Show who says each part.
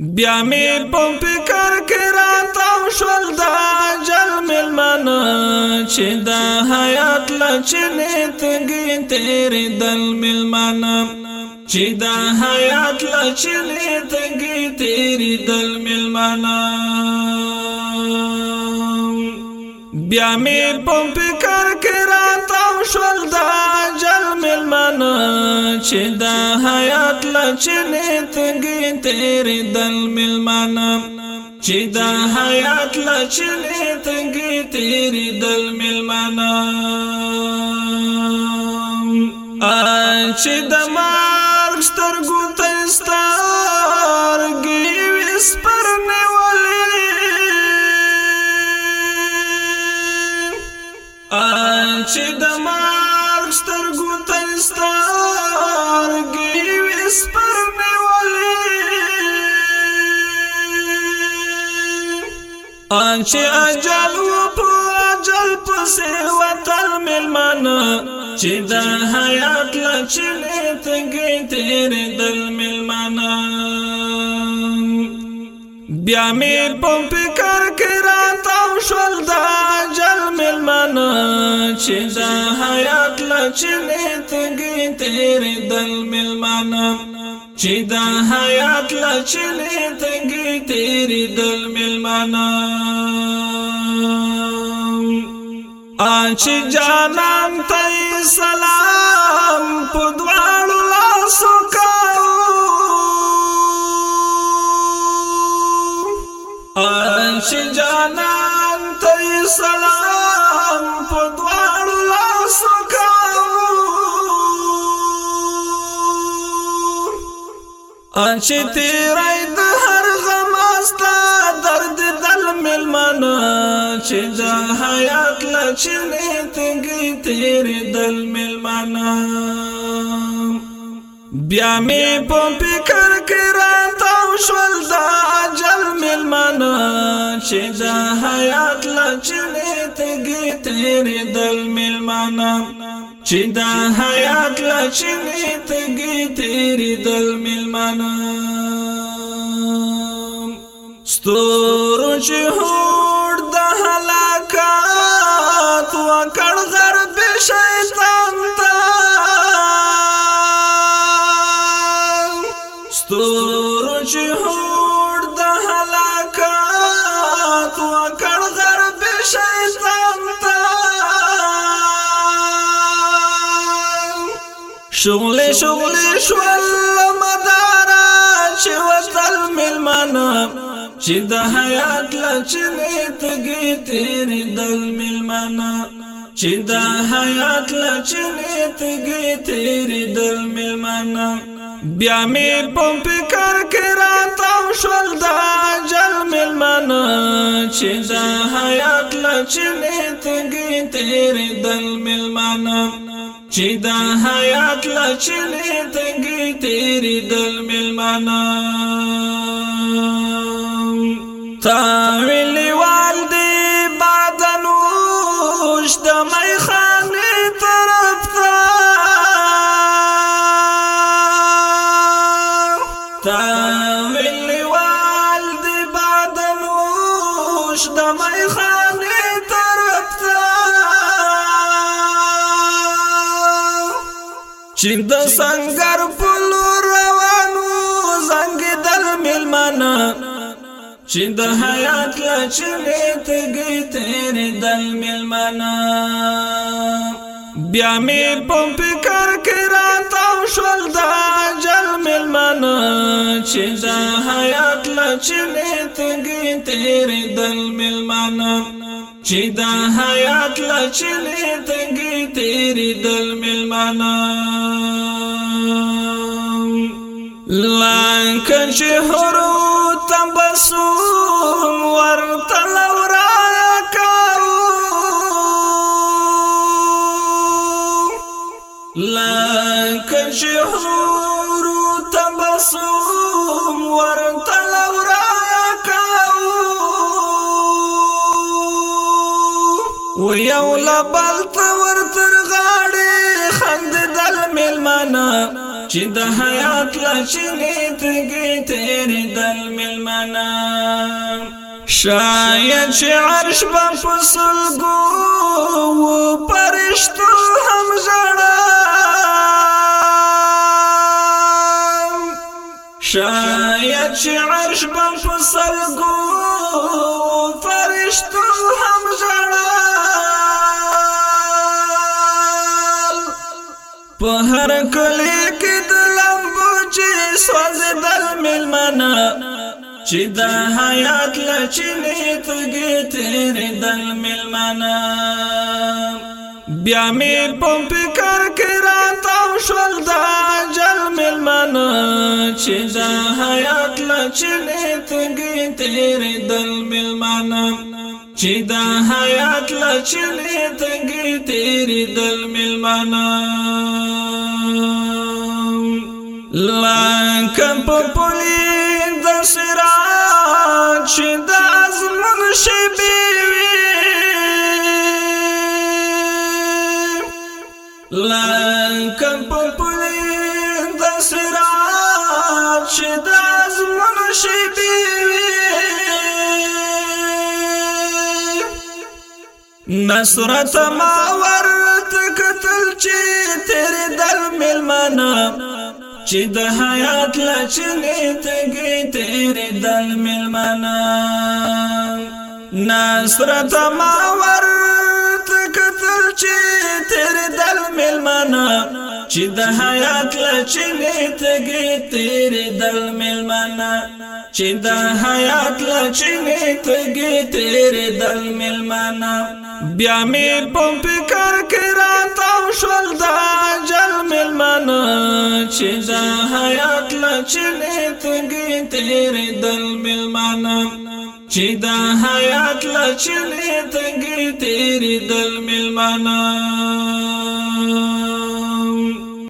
Speaker 1: بیا می په فکر کې راتاو شول دا جل ملمنه چې دا حیات لچنې تګي تیرې دل ملمنه چې دا حیات لچنې تګي تیرې دل ملمنه بیا می په فکر کې راتاو شول دا جل ملمنه چې دا حیات لچنې تګي تیرې دل ملمنه چې دا حیات لچنې تګي تیرې دل ملمنه چې د مارګ سترګو ته سترګې وسپر نیولې چې د مارګ سترګو ته سترګې وسپر نیولې چې اجل و په اجل پسې وتل ملمنه چې دا حیات لچنې تګي تیرې دل ملمنه بیا می په فکر کې راتاو شول دا جل ملمنه چې دا حیات لچنې تګي تیرې دل ملمنه چې دا حیات لچنې تګي تیرې دل ملمنه چې جانان ته سلام په دواړو لاسو کوو چې جانان ته سلام په دواړو لاسو کوو چې تیرې د هر غم استا درد دل ملمنه چې دا حیات لچنې تګي تیرې دل ملمنه بیا می په فکر کې راتاو شول دا جل ملمنه چې دا حیات لچنې تګي تیرې دل ملمنه چې دا حیات لچنې تګي تیرې دل ملمنه ستورو چې هوډ د هلاکات وکړ غرب شیطان ته ستورو چې هوډ د هلاکات وکړ غرب شیطان ته شغلې شول مدارا چې وتل ملمنه چې د حیات لچنې تګي تیرې دل ملمنه چې د حیات لچنې تګي تیرې دل ملمنه بیا می په فکر کې راتاو شول دا جل ملمنه چې د حیات لچنې تګي تیرې دل ملمنه چې د حیات لچنې تګي تیرې دل ملمنه تاویلی والدی بادنوش د میخانې طرف ته تاویلی والدی بادنوش د میخانې طرف ته چې د سنگر پلو روانو زنګ دل ملمنه چې د حیات لچنې تګي تیرې دل ملمنه بیا می په فکر کې راتاو شول دا جل ملمنه چې د حیات لچنې تګي تیرې دل ملمنه چې د حیات لچنې تګي تیرې دل ملمنه لکه چې هرو تبسم ورتل ورایا کاو لکه چې هرو تبسم ورتل ورایا کاو ویو لبل ته ورتر غاړې خند دل ملمنه چې د حیات لچنې تګې تیرې دل ملمنا شاید چې عرش به په سلګو فرشتو هم ژړا شاید چې عرش به په سلګو فرشتو هم ژړا په هر کلی کې د لمبو چې سوځېدل مېلمانه چې د حیات لچنې تګې تېرېدل مېلمانه بیا مې په فکر کې راتاو شول د اجل مېلمانه چې د حیات لچنې تګې تېرېدل مېلمانه چې د حیات لچنې تګې تېرېدل مېلمانه لکه په پولي د سراج چې د ازمون شیبې وي لکه په پولي د سراج چې د ازمون شیبې وي نصرت ما ورته کتل چې تیرې دل مېلمانه چې د حیات لچنې تګې تېرېدل مېلمانه نصرت ما ورته کتل چې تېرېدل مېلمانه چې د حیات لچنې تګې تېرېدل مېلمانه چې د حیات لچنې تګې تېرېدل مېلمانه بیا مې په فکر کې راتاو شول د اجل مېلمانه چې د حیات لچنې تګې تېرېدل مېلمانه چې د حیات لچنې تګې تېرېدل مېلمانه